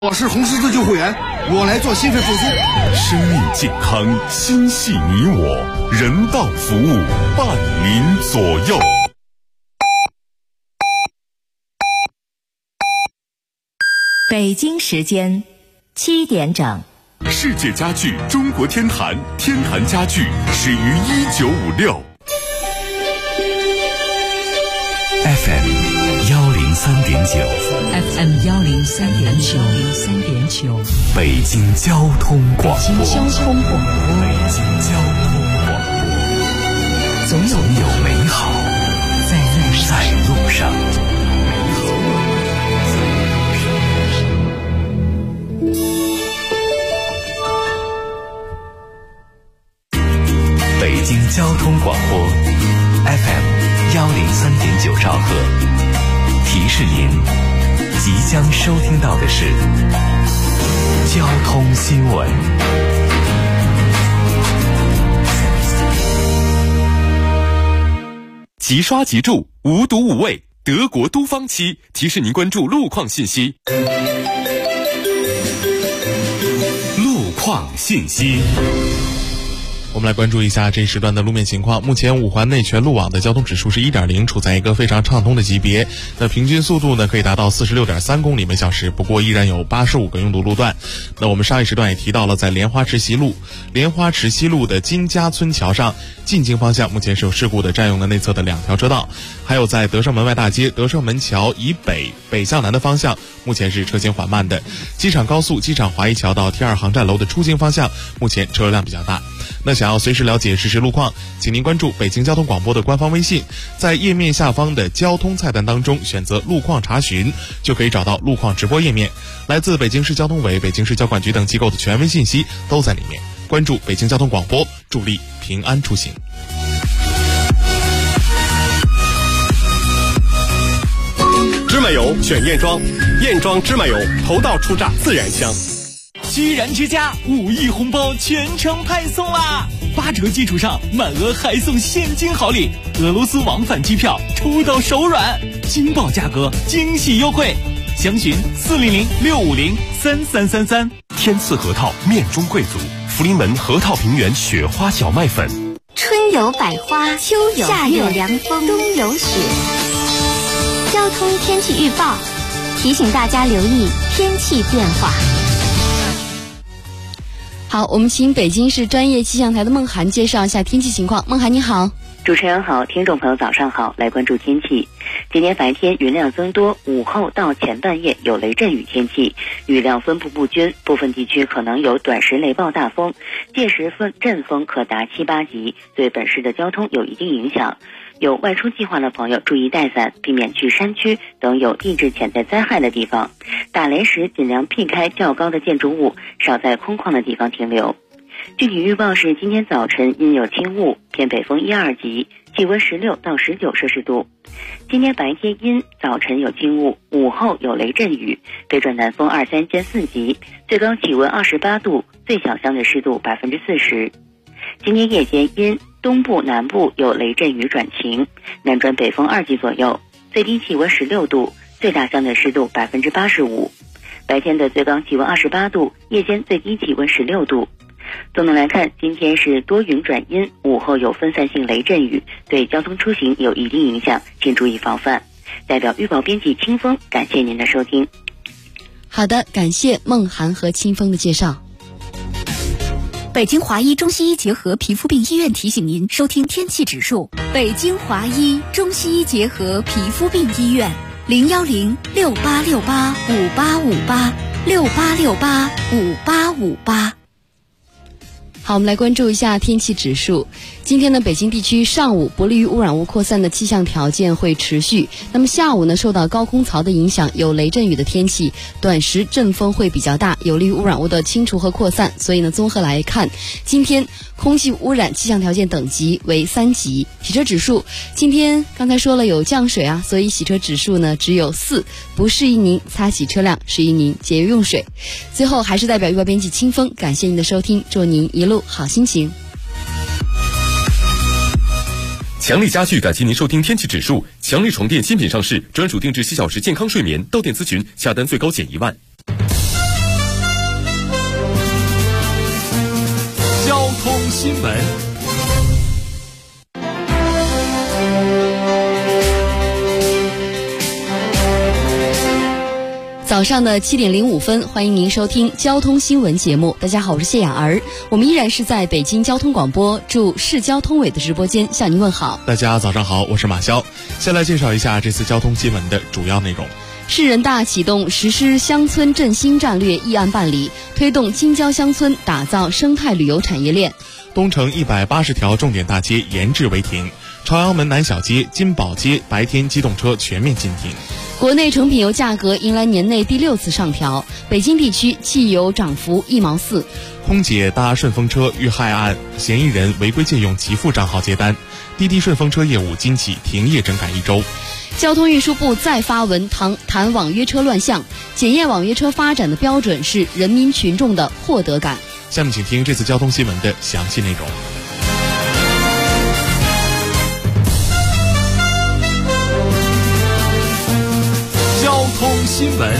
我是红十字救护员，我来做心肺复苏。 生命健康，心系你我，人道服务，伴您左右。 北京时间7点整。 世界家具中国天坛，天坛家具始于1956。FM 103.9，FM 103.9， 北京交通广播， 北京交通广播， 总有美好在路上。北京交通广播 FM 103.9兆赫，提示您即将收听到的是交通新闻。即刷即住，无毒无味，德国都方漆提示您关注路况信息。路况信息。 我们来关注一下这一时段的路面情况。目前五环内全路网的交通指数是 1.0， 处在一个非常畅通的级别。那平均速度呢可以达到 46.3 公里每小时，不过依然有85个拥堵路段。那我们上一时段也提到了，在莲花池西路的金家村桥上进京方向目前是有事故的，占用了内侧的2条车道。还有在德胜门外大街德胜门桥以北向南的方向目前是车行缓慢的。机场高速机场华谊桥到 T2 航站楼的出京方向目前车流量比较大。那想要随时了解实时路况，请您关注北京交通广播的官方微信，在页面下方的交通菜单当中选择路况查询，就可以找到路况直播页面。来自北京市交通委、北京市交管局等机构的权威信息都在里面。关注北京交通广播，助力平安出行。 芝麻油选燕庄，燕庄芝麻油头道初榨，自然香。 居然之家5亿红包全程派送啦！8折基础上满额还送现金好礼，俄罗斯往返机票抽到手软，惊爆价格，惊喜优惠，详询400-650-3333。 天赐核桃面中贵族，福临门核桃平原雪花小麦粉。 春有百花，秋有夏有凉风，冬有雪。交通天气预报提醒大家留意天气变化。 好，我们请北京市专业气象台的孟涵介绍一下天气情况。孟涵你好。 主持人好，听众朋友早上好，来关注天气。今天白天云量增多，午后到前半夜有雷阵雨天气，雨量分布不均，部分地区可能有短时雷暴大风，届时阵风可达7、8级，对本市的交通有一定影响。有外出计划的朋友注意带伞，避免去山区等有地质潜在灾害的地方。打雷时尽量避开较高的建筑物，少在空旷的地方停留。具体预报是今天早晨阴有轻雾，偏北风1、2级，气温16到19摄氏度。今天白天阴，早晨有轻雾，午后有雷阵雨，北转南风2、3间4级，最高气温28度，最小相对湿度40%。今天夜间阴，东部南部有雷阵雨转晴，南转北风2级左右，最低气温16度，最大相对湿度85%。白天的最高气温28度，夜间最低气温16度。总的来看，今天是多云转阴，午后有分散性雷阵雨，对交通出行有一定影响，请注意防范。代表预报编辑清风，感谢您的收听。 好的，感谢孟涵和清风的介绍。 北京华医中西医结合皮肤病医院提醒您收听天气指数。北京华医中西医结合皮肤病医院，010-6868-5858，6868-5858。 好，我们来关注一下天气指数。今天呢，北京地区上午不利于污染物扩散的气象条件会持续。那么下午呢，受到高空槽的影响，有雷阵雨的天气，短时阵风会比较大，有利于污染物的清除和扩散。所以呢，综合来看，今天空气污染气象条件等级为3级。洗车指数今天刚才说了有降水啊，所以洗车指数呢只有4，不适宜您擦洗车辆，适宜您节约用水。最后还是代表预报编辑清风，感谢您的收听，祝您一路好心情。 强力家具感谢您收听天气指数。强力床垫新品上市，专属定制7小时健康睡眠，到店咨询，下单最高减1万。 新闻。 早上的7点05分，欢迎您收听交通新闻节目。大家好，我是谢雅儿，我们依然是在北京交通广播驻市交通委的直播间向您问好。 大家早上好，我是马潇。先来介绍一下这次交通新闻的主要内容。 市人大启动实施乡村振兴战略议案办理，推动京郊乡村打造生态旅游产业链。 东城180条重点大街延至违停，朝阳门南小街、金宝街白天机动车全面禁停。 国内成品油价格迎来年内第6次上调，北京地区汽油涨幅1毛4。 空姐搭顺风车遇害案嫌疑人违规借用其父账号接单，滴滴顺风车业务今起停业整改1周。 交通运输部再发文谈网约车乱象，检验网约车发展的标准是人民群众的获得感。 下面请听这次交通新闻的详细内容。 交通新闻。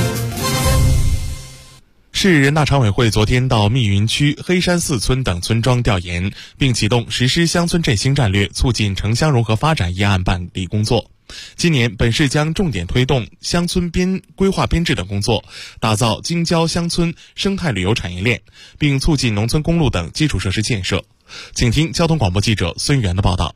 市人大常委会昨天到密云区黑山寺村等村庄调研，并启动实施乡村振兴战略促进城乡融合发展议案办理工作。今年本市将重点推动乡村规划编制等工作，打造京郊乡村生态旅游产业链，并促进农村公路等基础设施建设。请听交通广播记者孙源的报道。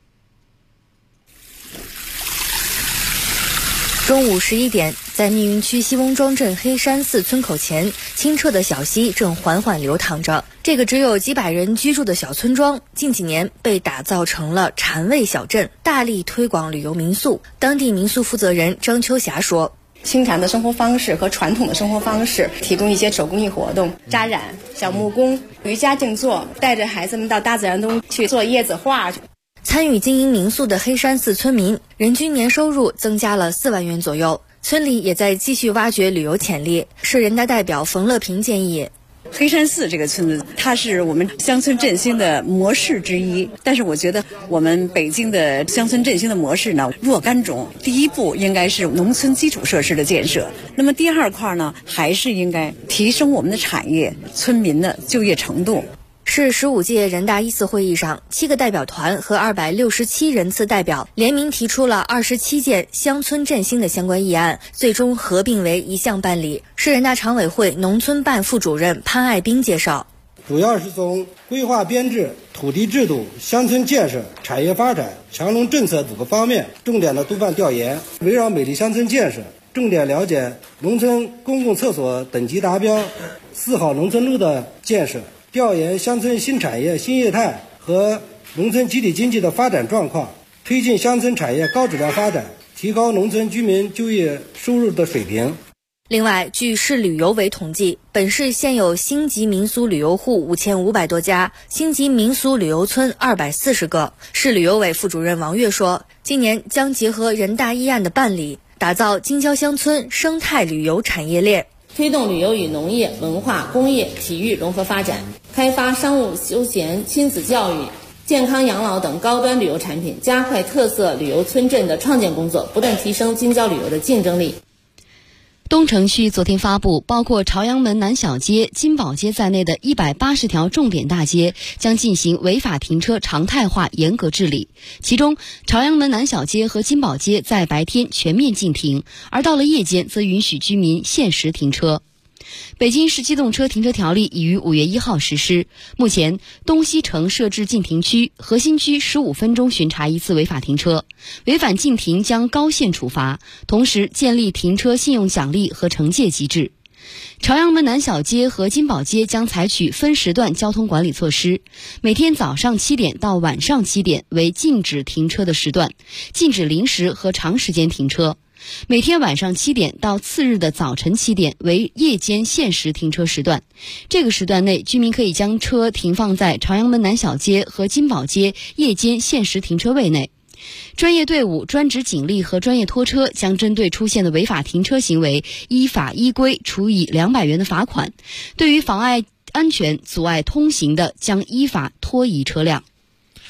中午11点，在密云区西翁庄镇黑山寺村口前，清澈的小溪正缓缓流淌着。这个只有几百人居住的小村庄，近几年被打造成了禅味小镇，大力推广旅游民宿。当地民宿负责人张秋霞说： 清禅的生活方式和传统的生活方式，提供一些手工艺活动，扎染、小木工、瑜伽静坐，带着孩子们到大自然中去做叶子画。 参与经营民宿的黑山寺村民人均年收入增加了4万元左右，村里也在继续挖掘旅游潜力。市人大代表冯乐平建议， 黑山寺这个村子，它是我们乡村振兴的模式之一。但是我觉得我们北京的乡村振兴的模式呢，若干种。第一步应该是农村基础设施的建设，那么第二块呢，还是应该提升我们的产业、村民的就业程度。 市15届人大1次会议上，7个代表团和267人次代表联名提出了27件乡村振兴的相关议案，最终合并为一项办理。市人大常委会农村办副主任潘爱兵介绍， 主要是从规划编制、土地制度、乡村建设、产业发展、强农政策5个方面重点的督办调研，围绕美丽乡村建设，重点了解农村公共厕所等级达标、4号农村路的建设，调研乡村新产业新业态和农村集体经济的发展状况，推进乡村产业高质量发展，提高农村居民就业收入的水平。 另外，据市旅游委统计，本市现有星级民俗旅游户5500多家，星级民俗旅游村240个。市旅游委副主任王跃说，今年将结合人大议案的办理，打造京郊乡村生态旅游产业链， 推动旅游与农业、文化、工业、体育融合发展，开发商务休闲、亲子教育、健康养老等高端旅游产品，加快特色旅游村镇的创建工作，不断提升京郊旅游的竞争力。 东城区昨天发布，包括朝阳门南小街、金宝街在内的180条重点大街将进行违法停车常态化严格治理。其中，朝阳门南小街和金宝街在白天全面禁停，而到了夜间则允许居民限时停车。北京市机动车停车条例已于5月1号实施。目前，东西城设置禁停区，核心区15分钟巡查1次违法停车，违反禁停将高限处罚，同时建立停车信用奖励和惩戒机制。朝阳门南小街和金宝街将采取分时段交通管理措施，每天早上7点到晚上7点为禁止停车的时段，禁止临时和长时间停车。每天晚上7点到次日的早晨7点为夜间限时停车时段，这个时段内居民可以将车停放在朝阳门南小街和金宝街夜间限时停车位内。专业队伍、专职警力和专业拖车将针对出现的违法停车行为依法依规处以200元的罚款，对于妨碍安全、阻碍通行的将依法拖移车辆。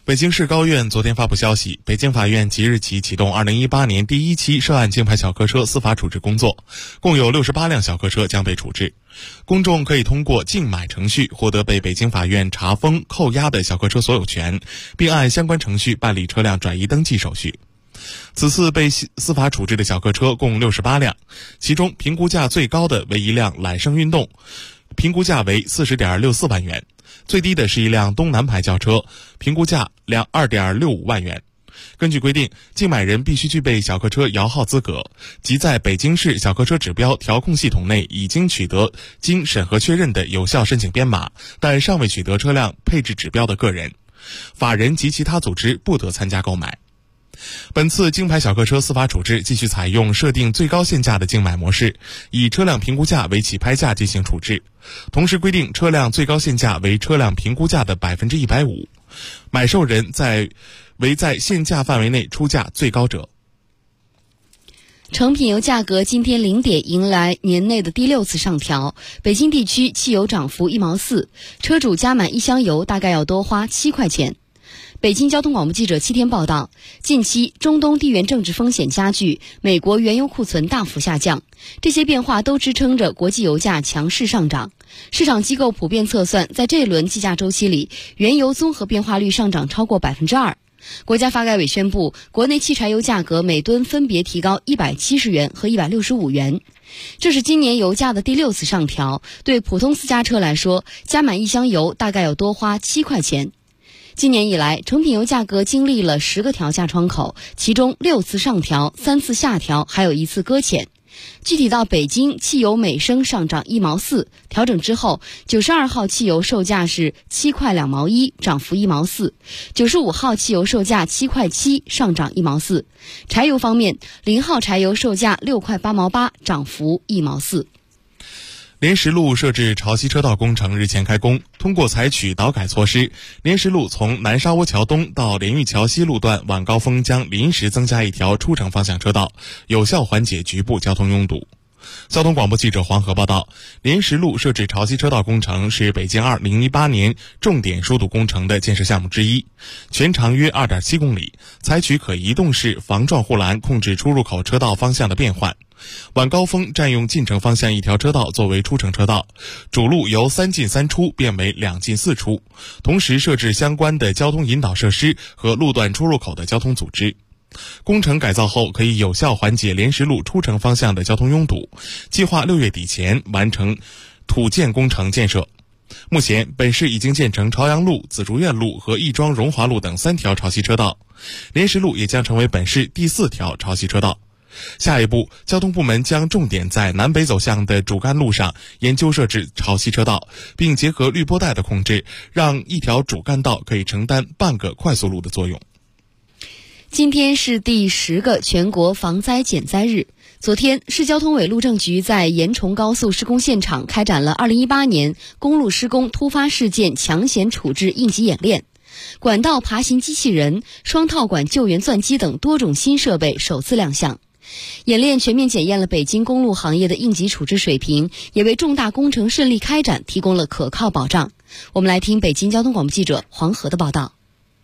北京市高院昨天发布消息，北京法院即日起启动2018年第一期涉案竞牌小客车司法处置工作，共有68辆小客车将被处置。公众可以通过竞买程序获得被北京法院查封、扣押的小客车所有权，并按相关程序办理车辆转移登记手续。此次被司法处置的小客车共68辆，其中评估价最高的为一辆揽胜运动，评估价为40.64万元。最低的是一辆东南牌轿车，评估价2.65万元。根据规定，竞买人必须具备小客车摇号资格，即在北京市小客车指标调控系统内已经取得经审核确认的有效申请编码，但尚未取得车辆配置指标的个人。法人及其他组织不得参加购买。本次竞牌小客车司法处置继续采用设定最高限价的竞买模式，以车辆评估价为起拍价进行处置，同时规定车辆最高限价为车辆评估价的150%，买受人为在限价范围内出价最高者。 成品油价格今天0点迎来年内的第6次上调，北京地区汽油涨幅1毛4，车主加满1箱油大概要多花7块钱。北京交通广播记者7天报道，近期中东地缘政治风险加剧，美国原油库存大幅下降，这些变化都支撑着国际油价强势上涨。市场机构普遍测算，在这轮计价周期里，原油综合变化率上涨超过2%。国家发改委宣布，国内汽柴油价格每吨分别提高170元和165元。这是今年油价的第6次上调，对普通私家车来说，加满1箱油大概要多花7块钱。今年以来，成品油价格经历了10个调价窗口，其中6次上调、3次下调，还有1次搁浅。具体到北京，汽油每升上涨1毛4，调整之后，92号汽油售价是7块2毛1，涨幅1毛4；95号汽油售价7块7，上涨1毛4。柴油方面，0号柴油售价6块8毛8，涨幅1毛4。 莲石路设置潮汐车道工程日前开工，通过采取导改措施，莲石路从南沙窝桥东到莲玉桥西路段晚高峰将临时增加一条出城方向车道，有效缓解局部交通拥堵。交通广播记者黄河报道，莲石路设置潮汐车道工程是北京2018年重点疏堵工程的建设项目之一，全长约2.7公里，采取可移动式防撞护栏控制出入口车道方向的变换。晚高峰占用进城方向一条车道作为出城车道，主路由3进3出变为2进4出，同时设置相关的交通引导设施和路段出入口的交通组织。工程改造后可以有效缓解莲石路出城方向的交通拥堵，计划6月底前完成土建工程建设。目前本市已经建成朝阳路、紫竹院路和亦庄荣华路等3条潮汐车道，莲石路也将成为本市第4条潮汐车道。下一步，交通部门将重点在南北走向的主干路上研究设置潮汐车道，并结合滤波带的控制，让一条主干道可以承担半个快速路的作用。 今天是第10个全国防灾减灾日。昨天，市交通委路政局在延崇高速施工现场开展了2018年公路施工突发事件抢险处置应急演练，管道爬行机器人、双套管救援钻机等多种新设备首次亮相。演练全面检验了北京公路行业的应急处置水平，也为重大工程顺利开展提供了可靠保障。我们来听北京交通广播记者黄河的报道。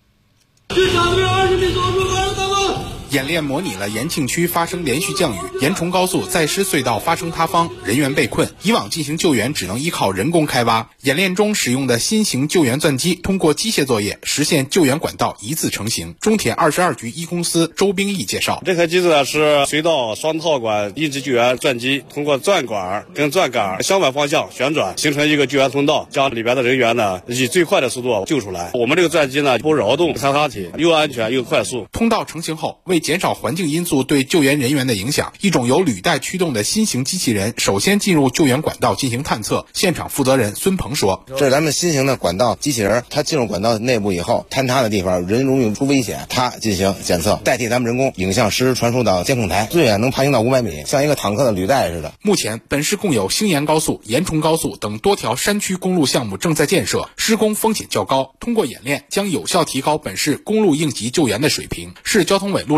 演练模拟了延庆区发生连续降雨，延崇高速在施隧道发生塌方，人员被困，以往进行救援只能依靠人工开挖。演练中使用的新型救援钻机通过机械作业实现救援管道一字成型。中铁22局一公司周兵毅介绍， 这台机子呢是隧道双套管应急救援钻机，通过钻管跟钻杆相反方向旋转，形成一个救援通道，将里边的人员呢以最快的速度救出来。我们这个钻机呢不扰动踩踏体，又安全又快速。 通道成型后，为减少环境因素对救援人员的影响，一种由履带驱动的新型机器人首先进入救援管道进行探测。现场负责人孙鹏说， 这是咱们新型的管道机器人，它进入管道内部以后，坍塌的地方人容易出危险，它进行检测，代替咱们人工影像实时传输到监控台，最远能爬行到500米，像一个坦克的履带似的。 目前本市共有兴延高速、延崇高速等多条山区公路项目正在建设，施工风险较高，通过演练将有效提高本市公路应急救援的水平。市交通委路政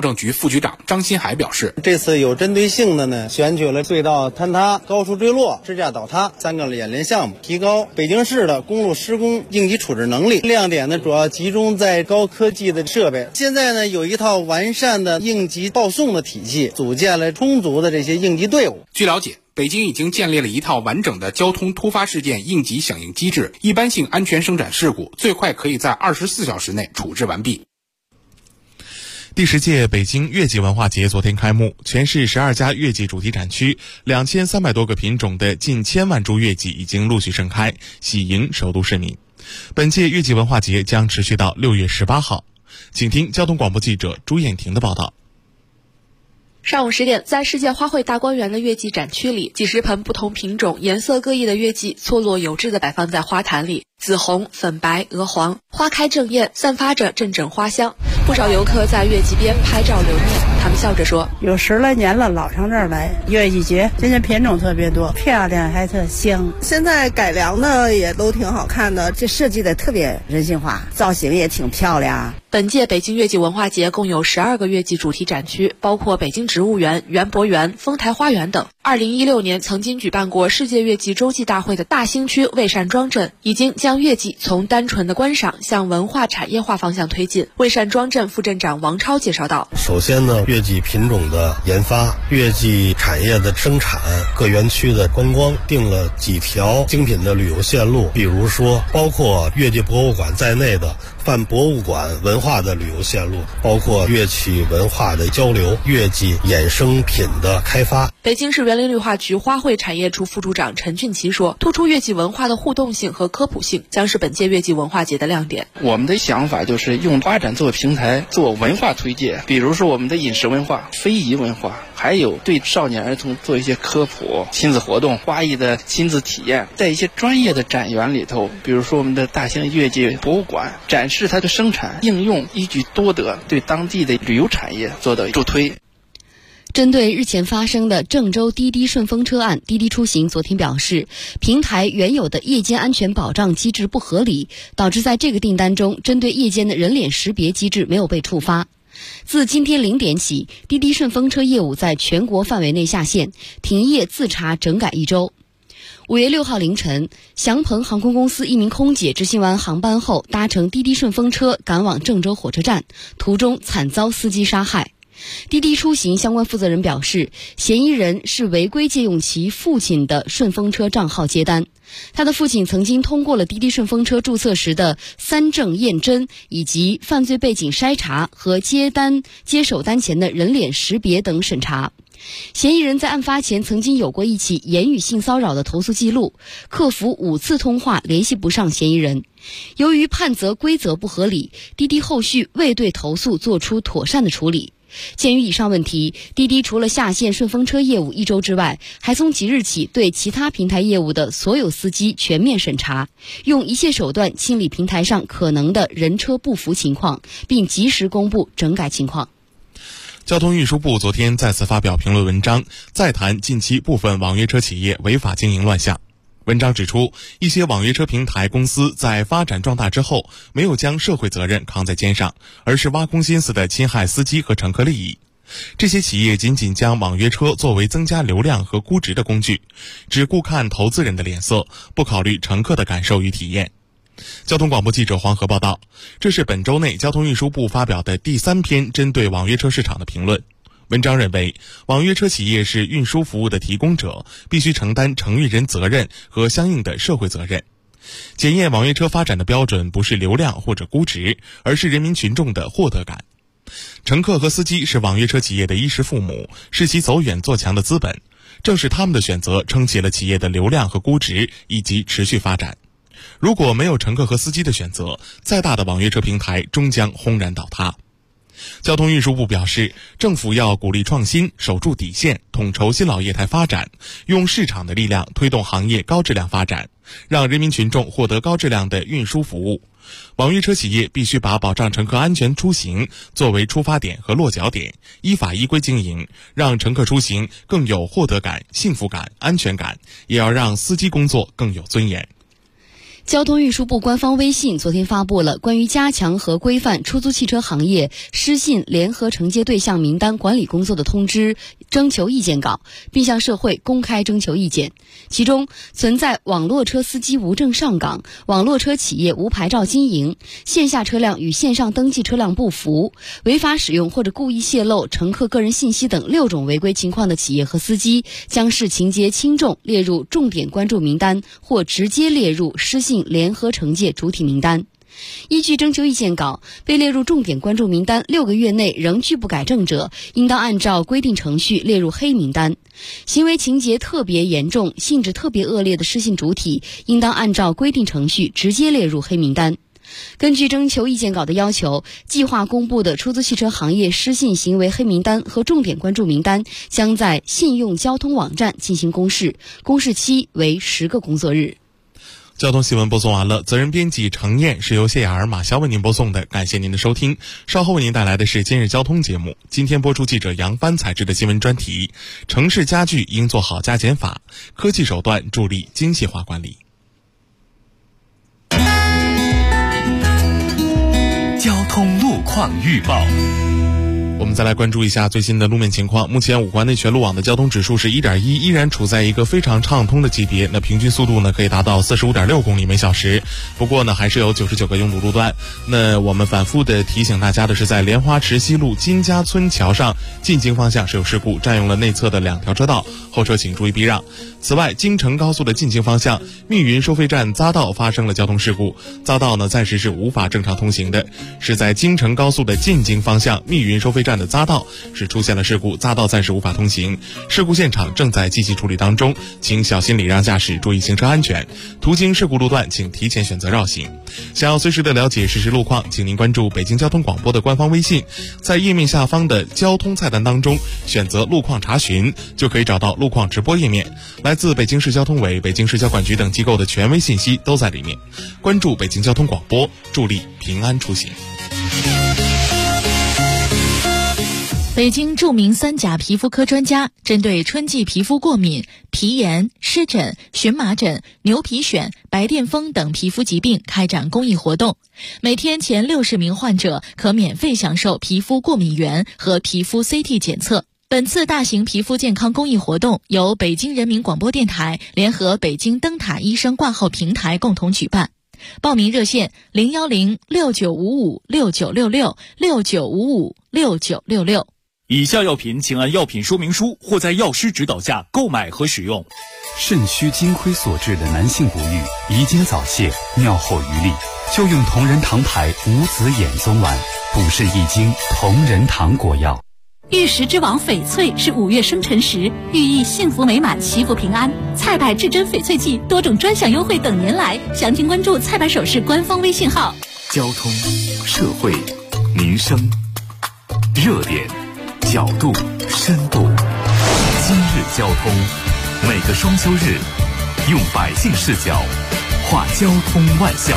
政局副局长张新海表示， 这次有针对性的呢，选取了隧道坍塌、高处坠落、支架倒塌3个演练项目，提高北京市的公路施工应急处置能力。亮点呢，主要集中在高科技的设备。现在呢，有一套完善的应急报送的体系，组建了充足的这些应急队伍。 据了解，北京已经建立了一套完整的交通突发事件应急响应机制，一般性安全生产事故最快可以在24小时内处置完毕。 第10届北京月季文化节昨天开幕，全市12家月季主题展区，2300多个品种的近1000万株月季已经陆续盛开，喜迎首都市民。本届月季文化节将持续到6月18号。请听交通广播记者朱艳婷的报道。 上午10点，在世界花卉大观园的月季展区里，几十盆不同品种、颜色各异的月季错落有致地摆放在花坛里，紫红、粉白、鹅黄，花开正艳，散发着阵阵花香。不少游客在月季边拍照留念，他们笑着说：“ 有10来年了，老上这儿来月季节，今年品种特别多，漂亮还特香。 现在改良的也都挺好看的，这设计的特别人性化，造型也挺漂亮。” 本届北京月季文化节共有12个月季主题展区，包括北京植物园、园博园、丰台花园等。2016年曾经举办过世界月季洲际大会的大兴区蔚善庄镇，已经将月季从单纯的观赏向文化产业化方向推进。蔚善庄镇副镇长王超介绍道：“ 首先呢，月季品种的研发、月季产业的生产、各园区的观光，定了几条精品的旅游线路，比如说包括月季博物馆在内的泛博物馆文化的旅游线路，包括乐器文化的交流、月季衍生品的开发。” 北京市园林绿化局花卉产业处副处长陈俊奇说：“突出月季文化的互动性和科普性，将是本届月季文化节的亮点。 我们的想法就是用花展作为平台，做文化推介，比如说我们的饮食文化、非遗文化，还有对少年儿童做一些科普、亲子活动、花艺的亲子体验，在一些专业的展园里头，比如说我们的大兴月季博物馆，展示它的生产、应用，一举多得，对当地的旅游产业做到助推。” 针对日前发生的郑州滴滴顺风车案，滴滴出行昨天表示，平台原有的夜间安全保障机制不合理，导致在这个订单中，针对夜间的人脸识别机制没有被触发。自今天0点起，滴滴顺风车业务在全国范围内下线，停业自查整改1周。5月6号凌晨，祥鹏航空公司一名空姐执行完航班后，搭乘滴滴顺风车赶往郑州火车站，途中惨遭司机杀害。滴滴出行相关负责人表示，嫌疑人是违规借用其父亲的顺风车账号接单。他的父亲曾经通过了滴滴顺风车注册时的3证验真，以及犯罪背景筛查和接手单前的人脸识别等审查。嫌疑人在案发前曾经有过一起言语性骚扰的投诉记录，客服5次通话联系不上嫌疑人。由于判责规则不合理，滴滴后续未对投诉做出妥善的处理。鉴于以上问题，滴滴除了下线顺风车业务1周之外，还从即日起对其他平台业务的所有司机全面审查，用一切手段清理平台上可能的人车不符情况，并及时公布整改情况。 交通运输部昨天再次发表评论文章，再谈近期部分网约车企业违法经营乱象。文章指出，一些网约车平台公司在发展壮大之后，没有将社会责任扛在肩上，而是挖空心思地侵害司机和乘客利益。这些企业仅仅将网约车作为增加流量和估值的工具，只顾看投资人的脸色，不考虑乘客的感受与体验。交通广播记者黄河报道，这是本周内交通运输部发表的第3篇针对网约车市场的评论。文章认为，网约车企业是运输服务的提供者，必须承担承运人责任和相应的社会责任。检验网约车发展的标准不是流量或者估值，而是人民群众的获得感。乘客和司机是网约车企业的衣食父母，是其走远做强的资本，正是他们的选择撑起了企业的流量和估值以及持续发展。如果没有乘客和司机的选择，再大的网约车平台终将轰然倒塌。交通运输部表示，政府要鼓励创新，守住底线，统筹新老业态发展，用市场的力量推动行业高质量发展，让人民群众获得高质量的运输服务。网约车企业必须把保障乘客安全出行作为出发点和落脚点，依法依规经营，让乘客出行更有获得感、幸福感、安全感，也要让司机工作更有尊严。 交通运输部官方微信昨天发布了关于加强和规范出租汽车行业失信联合惩戒对象名单管理工作的通知征求意见稿，并向社会公开征求意见。其中存在网络车司机无证上岗、网络车企业无牌照经营、线下车辆与线上登记车辆不符、违法使用或者故意泄露乘客个人信息等6种违规情况的企业和司机，将视情节轻重列入重点关注名单或直接列入失信联合惩戒主体名单。依据征求意见稿，被列入重点关注名单6个月内仍拒不改正者，应当按照规定程序列入黑名单。行为情节特别严重、性质特别恶劣的失信主体，应当按照规定程序直接列入黑名单。根据征求意见稿的要求，计划公布的出租汽车行业失信行为黑名单和重点关注名单将在信用交通网站进行公示，公示期为10个工作日。 交通新闻播送完了，责任编辑程燕是由谢雅儿、马潇为您播送的，感谢您的收听。稍后为您带来的是今日交通节目，今天播出记者杨帆采制的新闻专题：城市家具应做好加减法，科技手段助力精细化管理。 交通路况预报。 我们再来关注一下最新的路面情况。目前五环内全路网的交通指数是 1.1， 依然处在一个非常畅通的级别，那平均速度呢可以达到 45.6 公里每小时。不过呢还是有99个拥堵路段。那我们反复的提醒大家的是，在莲花池西路金家村桥上进京方向是有事故，占用了内侧的2条车道，后车请注意避让。此外，京承高速的进京方向密云收费站匝道发生了交通事故，匝道呢暂时是无法正常通行的，是在京承高速的进京方向密云收费站的匝道是出现了事故，匝道暂时无法通行，事故现场正在积极处理当中，请小心礼让驾驶，注意行车安全。途经事故路段请提前选择绕行。想要随时的了解实时路况，请您关注北京交通广播的官方微信，在页面下方的交通菜单当中选择路况查询，就可以找到路况直播页面，来自北京市交通委、北京市交管局等机构的权威信息都在里面。关注北京交通广播，助力平安出行。 北京著名3甲皮肤科专家针对春季皮肤过敏、皮炎、湿疹、荨麻疹、牛皮癣、白癜风等皮肤疾病开展公益活动，每天前60名患者可免费享受皮肤过敏原和皮肤 CT 检测。本次大型皮肤健康公益活动由北京人民广播电台联合北京灯塔医生挂号平台共同举办。报名热线010-6955-6966 6955-6966。 以下药品请按药品说明书或在药师指导下购买和使用。 肾虚金亏所致的男性不育、遗精早泄、尿后余力，就用同仁堂牌无籽眼松丸，补肾益精同仁堂果药。 玉石之王翡翠是5月生辰时，寓意幸福美满、祈福平安。菜百至臻翡翠季多种专享优惠等您来，详情关注菜百首饰官方微信号。 交通、社会、民生、热点、角度、深度。今日交通，每个双休日，用百姓视角画交通万象。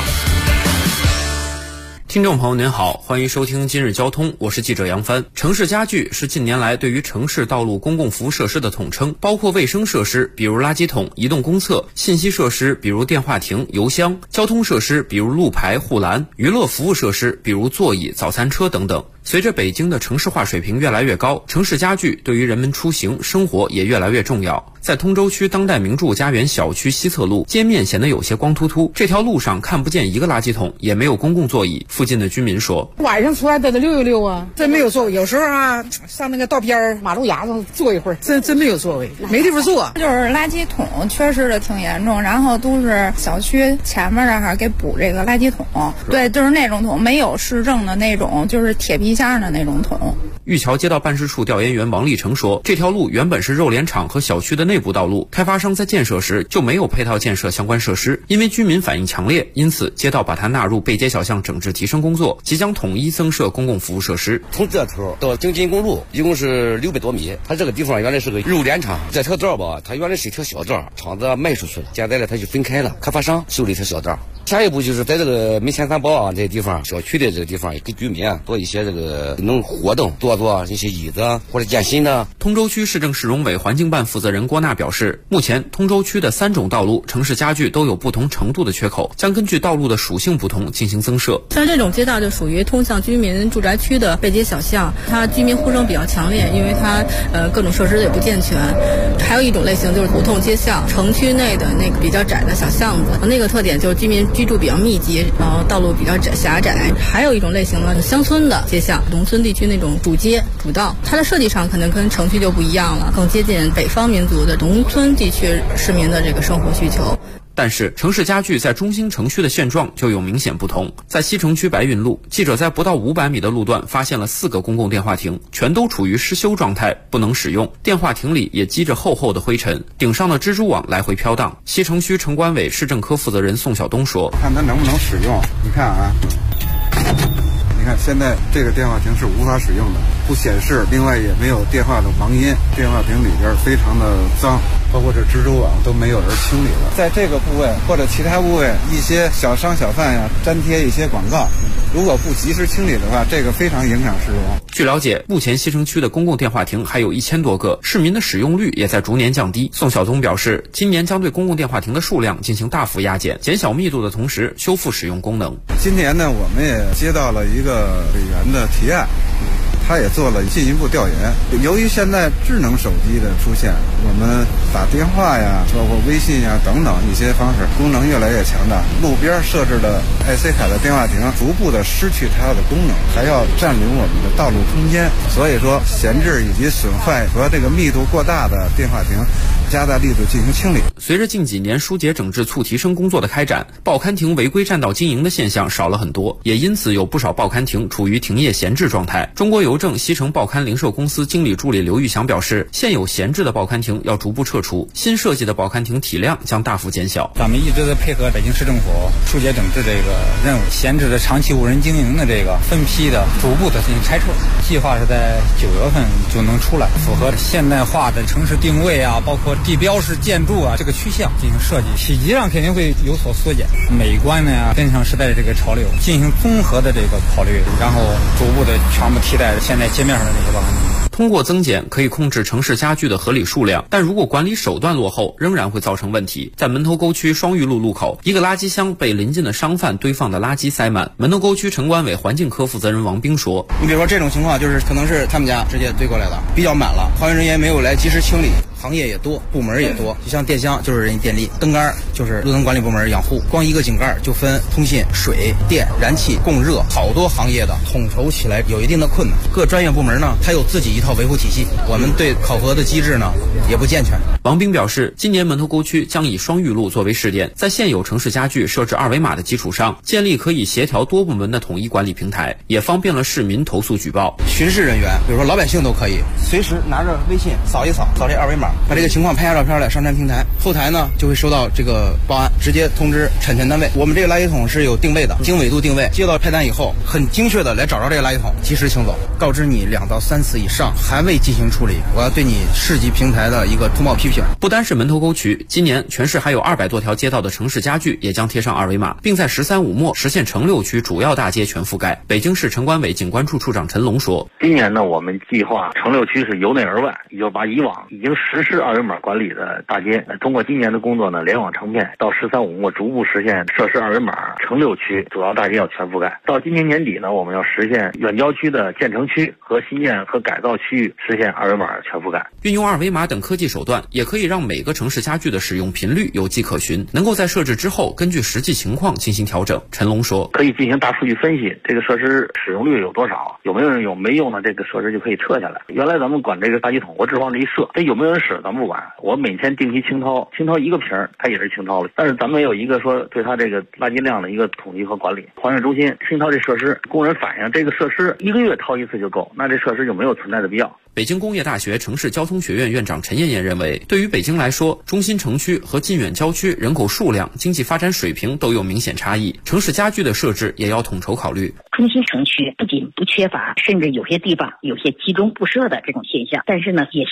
听众朋友您好，欢迎收听今日交通，我是记者杨帆。城市家具是近年来对于城市道路公共服务设施的统称，包括卫生设施，比如垃圾桶、移动公厕；信息设施，比如电话亭、邮箱；交通设施，比如路牌、护栏；娱乐服务设施，比如座椅、早餐车等等。随着北京的城市化水平越来越高，城市家具对于人们出行生活也越来越重要。在通州区当代名著家园小区西侧路，街面显得有些光秃秃，这条路上看不见一个垃圾桶，也没有公共座椅。附近的居民说， 晚上出来得溜一溜啊，真没有座位。有时候啊，上那个道边马路牙子坐一会儿，真没有座位，没地方坐。 就是垃圾桶缺失的挺严重，然后都是小区前面这儿给补这个垃圾桶。对，就是那种桶，没有市政的那种，就是铁皮箱的那种桶。 玉桥街道办事处调研员王立成说，这条路原本是肉联厂和小区的内部道路，开发商在建设时就没有配套建设相关设施，因为居民反映强烈，因此街道把它纳入背街小巷整治提升工作，即将统一增设公共服务设施。 从这头到京津公路一共是600多米，它这个地方原来是个肉联厂，这条道吧，它原来是一条小道，厂子卖出去了，现在呢它就分开了，开发商修了一条小道。下一步就是在这个煤前三堡啊这地方，小区的这个地方给居民啊做一些这个能活动，做桌子、这些椅子或者建新的。 通州区市政市容委环境办负责人郭娜表示，目前通州区的3种道路城市家具都有不同程度的缺口，将根据道路的属性不同进行增设。 像这种街道就属于通向居民住宅区的背街小巷，它居民呼声比较强烈，因为它各种设施也不健全。还有一种类型就是胡同街巷，城区内的那个比较窄的小巷子，那个特点就是居民居住比较密集，然后道路比较狭窄。还有一种类型呢，乡村的街巷，农村地区那种主街主道，它的设计上可能跟城区就不一样了，更接近北方民族的农村地区市民的这个生活需求。 但是城市家具在中心城区的现状就有明显不同。在西城区白云路，记者在不到500米的路段发现了4个公共电话亭，全都处于失修状态，不能使用。电话亭里也积着厚厚的灰尘，顶上的蜘蛛网来回飘荡。西城区城管委市政科负责人宋晓东说：“ 看它能不能使用？你看啊。”你看，现在这个电话亭是无法使用的，不显示，另外也没有电话的盲音，电话亭里边非常的脏，包括这蜘蛛网都没有人清理了。在这个部位或者其他部位，一些小商小贩呀粘贴一些广告，如果不及时清理的话，这个非常影响市容。 据了解，目前西城区的公共电话亭还有1000多个，市民的使用率也在逐年降低。宋晓东表示，今年将对公共电话亭的数量进行大幅压减，减小密度的同时修复使用功能。 今年呢，我们也接到了一个委员的提案，他也做了进一步调研。由于现在智能手机的出现，我们打电话呀，包括微信呀等等一些方式功能越来越强大，路边设置的 IC 卡的电话亭逐步的失去它的功能，还要占领我们的道路空间。所以说，闲置以及损坏和这个密度过大的电话亭，加大力度进行清理。 随着近几年疏解整治促提升工作的开展，报刊亭违规占道经营的现象少了很多，也因此有不少报刊亭处于停业闲置状态。中国邮政西城报刊零售公司经理助理刘玉祥表示，现有闲置的报刊亭要逐步撤除，新设计的报刊亭体量将大幅减小。 咱们一直在配合北京市政府疏解整治这个任务，闲置的长期无人经营的这个分批的逐步的进行拆撤，计划是在9月份就能出来，符合现代化的城市定位啊，包括地标式建筑啊这个趋向进行设计，体积上肯定会有所缩减，美观呢跟上时代的这个潮流，进行综合的这个考虑，然后逐步的全部替代现在街面上的那些报刊亭。 通过增减可以控制城市家具的合理数量，但如果管理手段落后，仍然会造成问题。在门头沟区双玉路路口，一个垃圾箱被临近的商贩堆放的垃圾塞满。门头沟区城管委环境科负责人王兵说：“ 你比如说这种情况，就是可能是他们家直接堆过来的，比较满了，环卫人员没有来及时清理。行业也多，部门也多，就像电箱就是人家电力，灯杆就是路灯管理部门养护，光一个井盖就分通信、水电、燃气、供热，好多行业的统筹起来有一定的困难。各专业部门呢，它有自己一套维护体系，我们对考核的机制呢也不健全。” 王兵表示，今年门头沟区将以双玉路作为试点，在现有城市家具设置2维码的基础上，建立可以协调多部门的统一管理平台，也方便了市民投诉举报。 巡视人员，比如说老百姓都可以随时拿着微信扫一扫，扫这2维码，把这个情况拍下照片来上传平台，后台呢就会收到这个报案，直接通知产权单位。我们这个垃圾桶是有定位的，经纬度定位，接到派单以后，很精确的来找着这个垃圾桶，及时清走。告知你2到3次以上还未进行处理，我要对你市级平台的一个通报批评。 不单是门头沟区，今年全市还有200多条街道的城市家具也将贴上2维码，并在“13五”末实现城6区主要大街全覆盖。北京市城管委景观处处长陈龙说：“ 今年呢，我们计划城6区是由内而外，也就把以往已经实施2维码管理的大街，通过今年的工作呢，联网成片，到“13五”末逐步实现设施2维码，城6区主要大街要全覆盖。到今年年底呢，我们要实现远郊区的建成区和新建和改造区域实现2维码全覆盖。 运用2维码等科技手段，也可以让每个城市家具的使用频率有迹可循，能够在设置之后根据实际情况进行调整。”陈龙说：“ 可以进行大数据分析，这个设施使用率有多少，有没有人用，没用的这个设施就可以撤下来。原来咱们管这个垃圾桶，我只往这一设，这有没有人使咱们不管，我每天定期清掏1个瓶儿，它也是清掏了。但是咱们有一个说对它这个垃圾量的一个统计和管理。环卫中心清掏这设施，工人反映这个设施1个月掏1次就够，那这设施就没有存在的必要。” 北京工业大学城市交通学院院长陈艳艳认为，对于北京来说，中心城区和近远郊区人口数量、经济发展水平都有明显差异，城市家具的设置也要统筹考虑。 中心城区不仅不缺乏，甚至有些地方有些集中布设的这种现象，但是呢，也